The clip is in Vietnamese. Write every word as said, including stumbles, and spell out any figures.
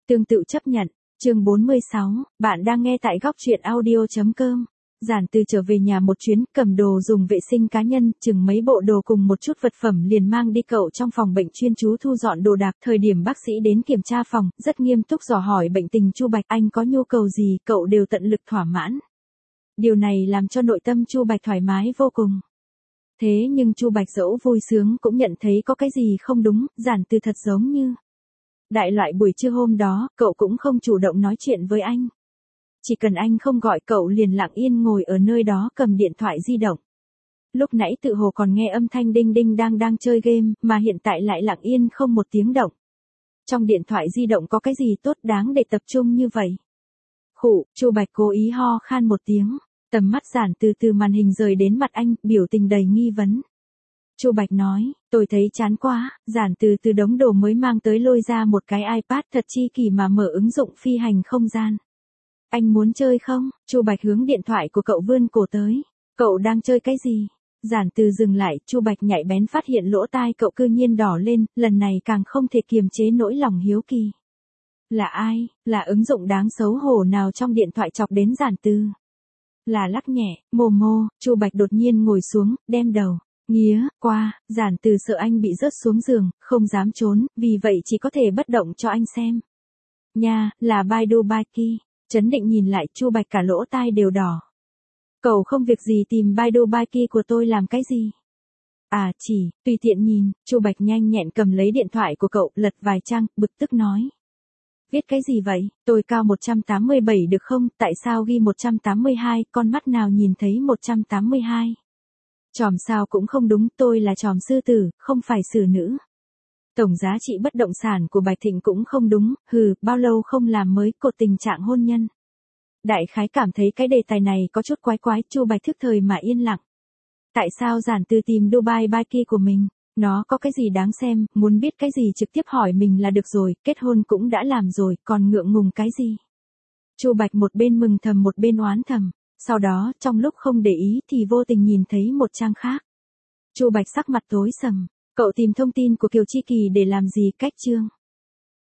Tương tự chấp nhận. Chương bốn mươi sáu, bạn đang nghe tại góc truyện audio chấm com. Giản Từ trở về nhà một chuyến, cầm đồ dùng vệ sinh cá nhân, chừng mấy bộ đồ cùng một chút vật phẩm liền mang đi cậu trong phòng bệnh chuyên chú thu dọn đồ đạc. Thời điểm bác sĩ đến kiểm tra phòng, rất nghiêm túc dò hỏi bệnh tình Chu Bạch, anh có nhu cầu gì, cậu đều tận lực thỏa mãn. Điều này làm cho nội tâm Chu Bạch thoải mái vô cùng. Thế nhưng Chu Bạch dẫu vui sướng cũng nhận thấy có cái gì không đúng, Giản Từ thật giống như đại loại buổi trưa hôm đó, cậu cũng không chủ động nói chuyện với anh. Chỉ cần anh không gọi cậu liền lặng yên ngồi ở nơi đó cầm điện thoại di động. Lúc nãy tự hồ còn nghe âm thanh đinh đinh đang đang chơi game, mà hiện tại lại lặng yên không một tiếng động. Trong điện thoại di động có cái gì tốt đáng để tập trung như vậy? Khụ, Chu Bạch cố ý ho khan một tiếng, tầm mắt Giản Từ từ màn hình rời đến mặt anh, biểu tình đầy nghi vấn. Chu Bạch nói, tôi thấy chán quá. Giản Từ từ đống đồ mới mang tới lôi ra một cái iPad thật chi kỷ mà mở ứng dụng phi hành không gian. Anh muốn chơi không? Chu Bạch hướng điện thoại của cậu vươn cổ tới. Cậu đang chơi cái gì? Giản Từ dừng lại, Chu Bạch nhạy bén phát hiện lỗ tai cậu cư nhiên đỏ lên, lần này càng không thể kiềm chế nỗi lòng hiếu kỳ. Là ai? Là ứng dụng đáng xấu hổ nào trong điện thoại chọc đến Giản Từ? Là lắc nhẹ, Momo. Chu Bạch đột nhiên ngồi xuống, đem đầu nghía qua. Giản Từ sợ anh bị rớt xuống giường, không dám trốn, vì vậy chỉ có thể bất động cho anh xem. Nha, là Baidu Baiki. Chấn định nhìn lại, Chu Bạch cả lỗ tai đều đỏ. Cậu không việc gì tìm Baidu Baiki của tôi làm cái gì? À chỉ, tùy tiện nhìn. Chu Bạch nhanh nhẹn cầm lấy điện thoại của cậu, lật vài trang, bực tức nói. Viết cái gì vậy? Tôi cao một trăm tám mươi bảy được không? Tại sao ghi một trăm tám mươi hai, con mắt nào nhìn thấy một trăm tám mươi hai? Chòm sao cũng không đúng, tôi là chòm sư tử, không phải xử nữ. Tổng giá trị bất động sản của Bạch Thịnh cũng không đúng, hừ, bao lâu không làm mới cột tình trạng hôn nhân. Đại khái cảm thấy cái đề tài này có chút quái quái, Chu Bạch thức thời mà yên lặng. Tại sao Giản Từ tìm Dubai Baiki của mình? Nó có cái gì đáng xem, muốn biết cái gì trực tiếp hỏi mình là được rồi, kết hôn cũng đã làm rồi, còn ngượng ngùng cái gì? Chu Bạch một bên mừng thầm một bên oán thầm. Sau đó, trong lúc không để ý thì vô tình nhìn thấy một trang khác. Chu Bạch sắc mặt tối sầm. Cậu tìm thông tin của Kiều Chi Kỳ để làm gì? Cách chương.